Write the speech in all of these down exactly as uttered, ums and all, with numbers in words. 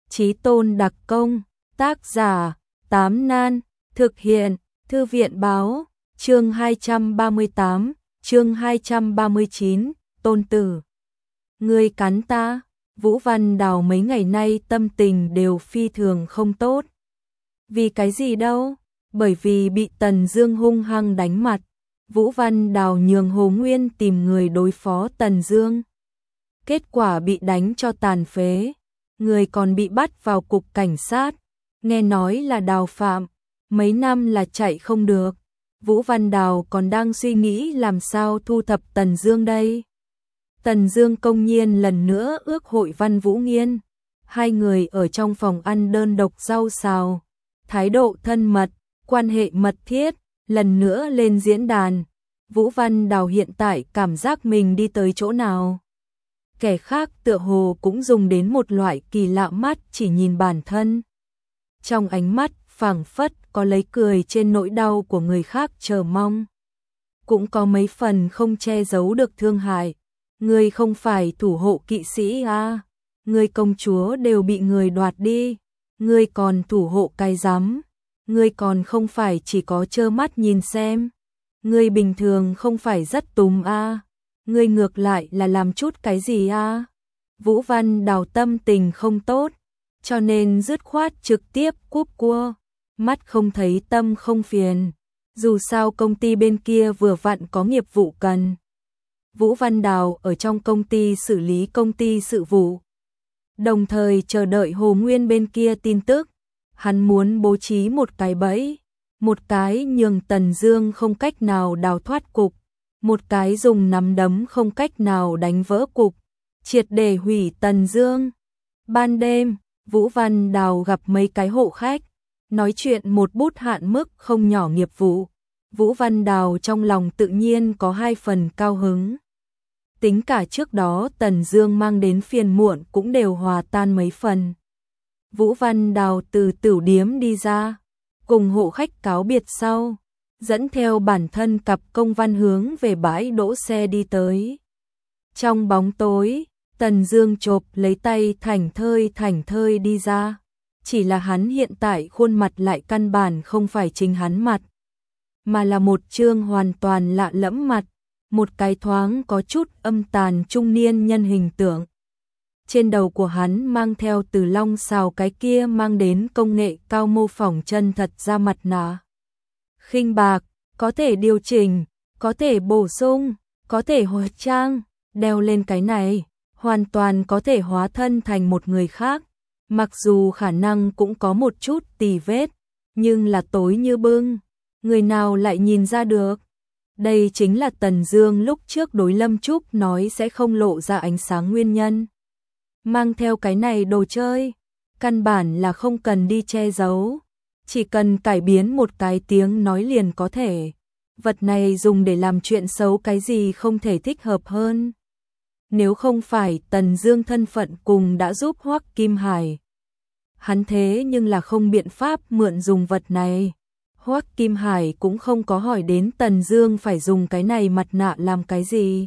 Chí tôn đặc công, tác giả, Tám Nan, thực hiện, Thư viện báo, chương hai trăm ba mươi tám, chương hai trăm ba mươi chín, tôn tử. Ngươi cắn ta, Vũ Văn Đào mấy ngày nay tâm tình đều phi thường không tốt. Vì cái gì đâu? Bởi vì bị Tần Dương hung hăng đánh mặt. Vũ Văn Đào nhường Hồ Nguyên tìm người đối phó Tần Dương. Kết quả bị đánh cho tàn phế, người còn bị bắt vào cục cảnh sát, nghe nói là đào phạm, mấy năm là chạy không được. Vũ Văn Đào còn đang suy nghĩ làm sao thu thập Tần Dương đây. Tần Dương công nhiên lần nữa ước hội Văn Vũ Nghiên, hai người ở trong phòng ăn đơn độc rau xào, thái độ thân mật, quan hệ mật thiết, lần nữa lên diễn đàn. Vũ Văn Đào hiện tại cảm giác mình đi tới chỗ nào. Kẻ khác tựa hồ cũng dùng đến một loại kỳ lạ mắt chỉ nhìn bản thân. Trong ánh mắt phảng phất có lấy cười trên nỗi đau của người khác chờ mong. Cũng có mấy phần không che giấu được thương hại. Ngươi không phải thủ hộ kỵ sĩ à? Ngươi công chúa đều bị người đoạt đi. Ngươi còn thủ hộ cái rắm. Ngươi còn không phải chỉ có trơ mắt nhìn xem. Ngươi bình thường không phải rất túm à? Ngươi ngược lại là làm chút cái gì à? Vũ Văn Đào tâm tình không tốt, cho nên dứt khoát trực tiếp cúp cua, mắt không thấy tâm không phiền. Dù sao công ty bên kia vừa vặn có nghiệp vụ cần. Vũ Văn Đào ở trong công ty xử lý công ty sự vụ, đồng thời chờ đợi Hồ Nguyên bên kia tin tức. Hắn muốn bố trí một cái bẫy, một cái nhường Tần Dương không cách nào đào thoát cục, một cái dùng nắm đấm không cách nào đánh vỡ cục, triệt để hủy Tần Dương. Ban đêm, Vũ Văn Đào gặp mấy cái hộ khách, nói chuyện một bút hạn mức không nhỏ nghiệp vụ. Vũ Văn Đào trong lòng tự nhiên có hai phần cao hứng. Tính cả trước đó Tần Dương mang đến phiền muộn cũng đều hòa tan mấy phần. Vũ Văn Đào từ tửu điếm đi ra, cùng hộ khách cáo biệt sau, dẫn theo bản thân cặp công văn hướng về bãi đỗ xe đi tới. Trong bóng tối, Tần Dương chộp lấy tay thảnh thơi thảnh thơi đi ra. Chỉ là hắn hiện tại khuôn mặt lại căn bản không phải chính hắn mặt, mà là một trương hoàn toàn lạ lẫm mặt, một cái thoáng có chút âm tàn trung niên nhân hình tượng. Trên đầu của hắn mang theo từ long xào cái kia mang đến công nghệ cao mô phỏng chân thật ra mặt nạ. Khinh bạc, có thể điều chỉnh, có thể bổ sung, có thể hóa trang, đeo lên cái này, hoàn toàn có thể hóa thân thành một người khác. Mặc dù khả năng cũng có một chút tì vết, nhưng là tối như bưng, người nào lại nhìn ra được. Đây chính là Tần Dương lúc trước đối Lâm Trúc nói sẽ không lộ ra ánh sáng nguyên nhân. Mang theo cái này đồ chơi, căn bản là không cần đi che giấu, chỉ cần cải biến một cái tiếng nói liền có thể. Vật này dùng để làm chuyện xấu cái gì không thể thích hợp hơn. Nếu không phải Tần Dương thân phận cùng đã giúp Hoắc Kim Hải, hắn thế nhưng là không biện pháp mượn dùng vật này. Hoắc Kim Hải cũng không có hỏi đến Tần Dương phải dùng cái này mặt nạ làm cái gì.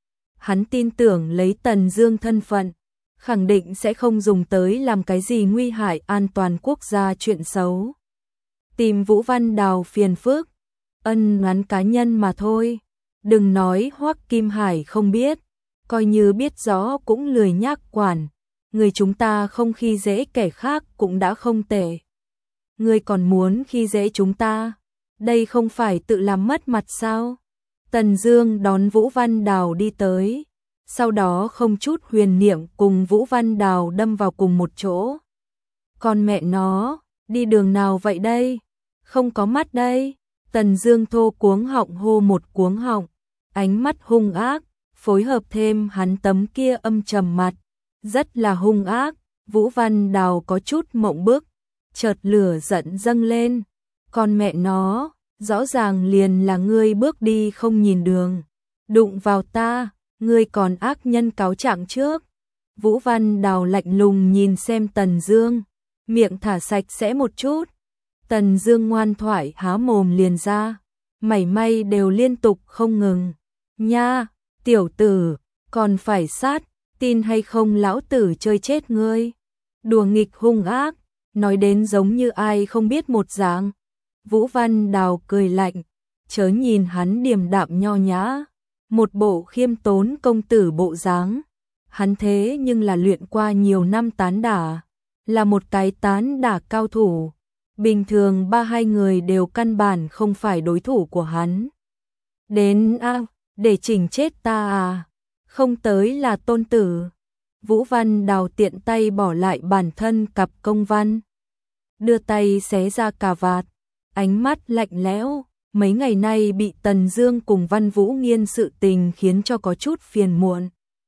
Hắn tin tưởng lấy Tần Dương thân phận, khẳng định sẽ không dùng tới làm cái gì nguy hại an toàn quốc gia chuyện xấu. Tìm Vũ Văn Đào phiền phức, ân oán cá nhân mà thôi. Đừng nói Hoắc Kim Hải không biết, coi như biết rõ cũng lười nhác quản. Người chúng ta không khi dễ kẻ khác cũng đã không tệ. Người còn muốn khi dễ chúng ta, đây không phải tự làm mất mặt sao? Tần Dương đón Vũ Văn Đào đi tới, sau đó không chút huyền niệm cùng Vũ Văn Đào đâm vào cùng một chỗ. Con mẹ nó, đi đường nào vậy đây? Không có mắt đây. Tần Dương thô cuống họng hô một cuống họng, ánh mắt hung ác, phối hợp thêm hắn tấm kia âm trầm mặt, rất là hung ác. Vũ Văn Đào có chút mộng bức, chợt lửa giận dâng lên. Con mẹ nó, rõ ràng liền là ngươi bước đi không nhìn đường, đụng vào ta, ngươi còn ác nhân cáo trạng trước. Vũ Văn Đào lạnh lùng nhìn xem Tần Dương, miệng thả sạch sẽ một chút. Tần Dương ngoan thoại há mồm liền ra, mảy may đều liên tục không ngừng. Nha, tiểu tử, còn phải sát, tin hay không lão tử chơi chết ngươi. đùa nghịch hung ác, nói đến giống như ai không biết một dạng. Vũ Văn Đào cười lạnh, chớ nhìn hắn điềm đạm nho nhã, một bộ khiêm tốn công tử bộ dáng. Hắn thế nhưng là luyện qua nhiều năm tán đả, là một cái tán đả cao thủ. Bình thường ba hai người đều căn bản không phải đối thủ của hắn. Đến a, à, để chỉnh chết ta à, không tới là tôn tử. Vũ Văn Đào tiện tay bỏ lại bản thân cặp công văn, đưa tay xé ra cà vạt, ánh mắt lạnh lẽo. Mấy ngày nay bị Tần Dương cùng Văn Vũ Nghiên sự tình khiến cho có chút phiền muộn.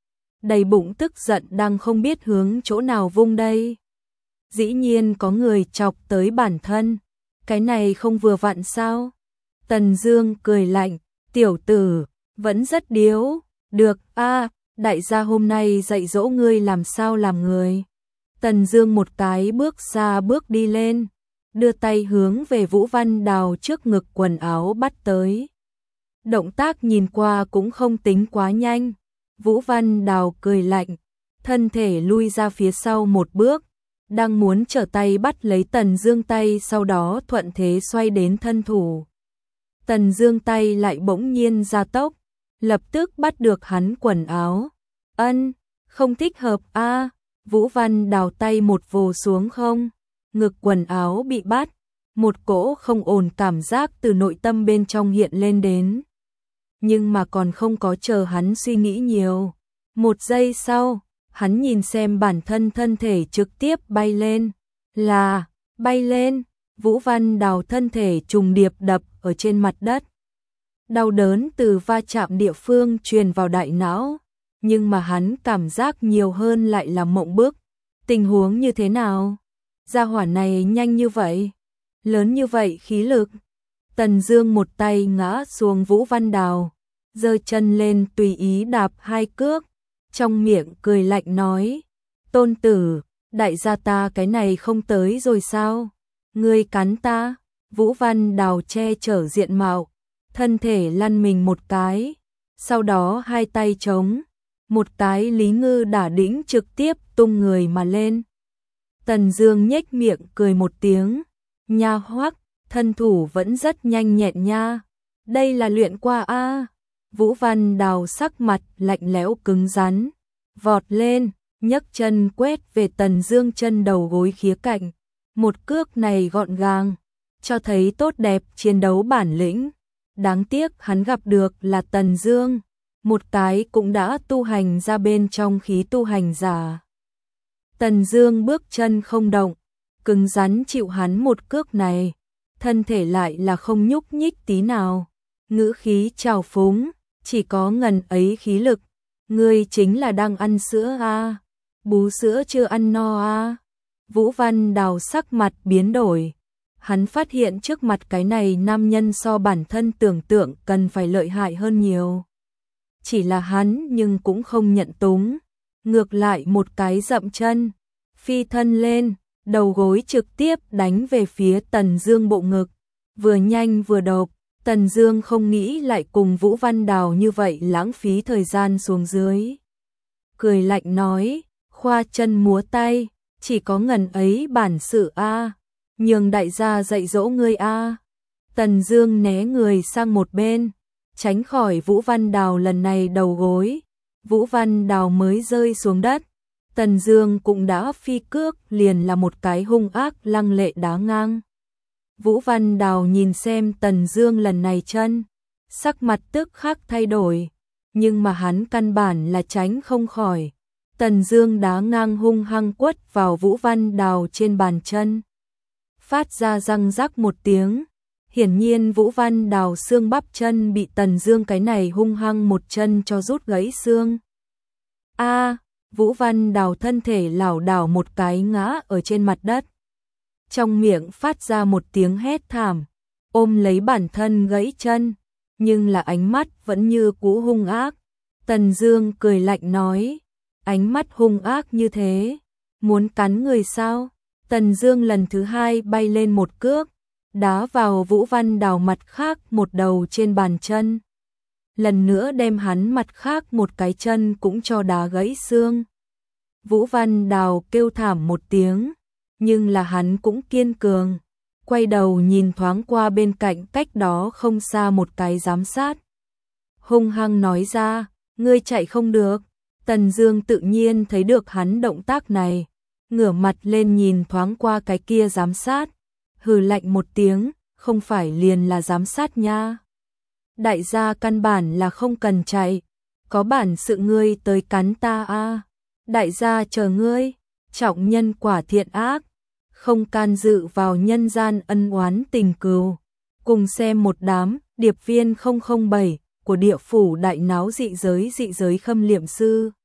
Đầy bụng tức giận đang không biết hướng chỗ nào vung đây. Dĩ nhiên có người chọc tới bản thân, cái này không vừa vặn sao? Tần Dương cười lạnh, tiểu tử, vẫn rất điếu, được a, à, đại gia hôm nay dạy dỗ ngươi làm sao làm người. Tần Dương một cái bước ra bước đi lên, đưa tay hướng về Vũ Văn Đào trước ngực quần áo bắt tới. Động tác nhìn qua cũng không tính quá nhanh. Vũ Văn Đào cười lạnh, thân thể lui ra phía sau một bước, đang muốn trở tay bắt lấy Tần Dương tay, sau đó thuận thế xoay đến thân thủ. Tần Dương tay lại bỗng nhiên gia tốc, lập tức bắt được hắn quần áo. Ân, không thích hợp a. À, Vũ Văn Đào tay một vồ xuống không, ngực quần áo bị bắt, một cỗ không ổn cảm giác từ nội tâm bên trong hiện lên đến. Nhưng mà còn không có chờ hắn suy nghĩ nhiều, một giây sau, hắn nhìn xem bản thân thân thể trực tiếp bay lên, là bay lên. Vũ Văn Đào thân thể trùng điệp đập ở trên mặt đất. Đau đớn từ va chạm địa phương truyền vào đại não, nhưng mà hắn cảm giác nhiều hơn lại là mộng bức. Tình huống như thế nào? Gia hỏa này nhanh như vậy, lớn như vậy khí lực. Tần Dương một tay ngã xuống Vũ Văn Đào, giơ chân lên tùy ý đạp hai cước, trong miệng cười lạnh nói: "Tôn tử, đại gia ta cái này không tới rồi sao? Ngươi cắn ta?" Vũ Văn Đào che chở diện mạo, thân thể lăn mình một cái, sau đó hai tay trống, một cái Lý Ngư đả đĩnh trực tiếp tung người mà lên. Tần Dương nhếch miệng cười một tiếng, nha hoắc, thân thủ vẫn rất nhanh nhẹn nha. Đây là luyện qua a. À. Vũ Văn Đào sắc mặt lạnh lẽo cứng rắn, vọt lên, nhấc chân quét về Tần Dương chân đầu gối khía cạnh. Một cước này gọn gàng, cho thấy tốt đẹp chiến đấu bản lĩnh. Đáng tiếc hắn gặp được là Tần Dương, một cái cũng đã tu hành ra bên trong khí tu hành giả. Tần Dương bước chân không động, cứng rắn chịu hắn một cước này, thân thể lại là không nhúc nhích tí nào, ngữ khí trào phúng, chỉ có ngần ấy khí lực. Ngươi chính là đang ăn sữa a, à? Bú sữa chưa ăn no a? À? Vũ Văn Đào sắc mặt biến đổi, hắn phát hiện trước mặt cái này nam nhân so bản thân tưởng tượng cần phải lợi hại hơn nhiều. Chỉ là hắn nhưng cũng không nhận túng, ngược lại một cái dậm chân, phi thân lên, đầu gối trực tiếp đánh về phía Tần Dương bộ ngực, vừa nhanh vừa độc. Tần Dương không nghĩ lại cùng Vũ Văn Đào như vậy lãng phí thời gian xuống dưới. Cười lạnh nói, khoa chân múa tay, chỉ có ngần ấy bản sự a, à. Nhường đại gia dạy dỗ ngươi a. À. Tần Dương né người sang một bên, tránh khỏi Vũ Văn Đào lần này đầu gối. Vũ Văn Đào mới rơi xuống đất, Tần Dương cũng đã phi cước liền là một cái hung ác lăng lệ đá ngang. Vũ Văn Đào nhìn xem Tần Dương lần này chân, sắc mặt tức khắc thay đổi, nhưng mà hắn căn bản là tránh không khỏi. Tần Dương đá ngang hung hăng quất vào Vũ Văn Đào trên bàn chân, phát ra răng rắc một tiếng. Hiển nhiên Vũ Văn Đào xương bắp chân bị Tần Dương cái này hung hăng một chân cho rút gãy xương. A, à, Vũ Văn Đào thân thể lảo đảo một cái ngã ở trên mặt đất, trong miệng phát ra một tiếng hét thảm, ôm lấy bản thân gãy chân, nhưng là ánh mắt vẫn như cũ hung ác. Tần Dương cười lạnh nói, ánh mắt hung ác như thế, muốn cắn người sao? Tần Dương lần thứ hai bay lên một cước, đá vào Vũ Văn Đào mặt khác một đầu trên bàn chân, lần nữa đem hắn mặt khác một cái chân cũng cho đá gãy xương. Vũ Văn Đào kêu thảm một tiếng, nhưng là hắn cũng kiên cường, quay đầu nhìn thoáng qua bên cạnh cách đó không xa một cái giám sát. Hung hăng nói ra, ngươi chạy không được. Tần Dương tự nhiên thấy được hắn động tác này, ngửa mặt lên nhìn thoáng qua cái kia giám sát, hừ lạnh một tiếng, không phải liền là giám sát nha. Đại gia căn bản là không cần chạy, có bản sự ngươi tới cắn ta a. Đại gia chờ ngươi, trọng nhân quả thiện ác, không can dự vào nhân gian ân oán tình cừu. Cùng xem một đám điệp viên không không bảy của địa phủ đại náo dị giới dị giới khâm liệm sư.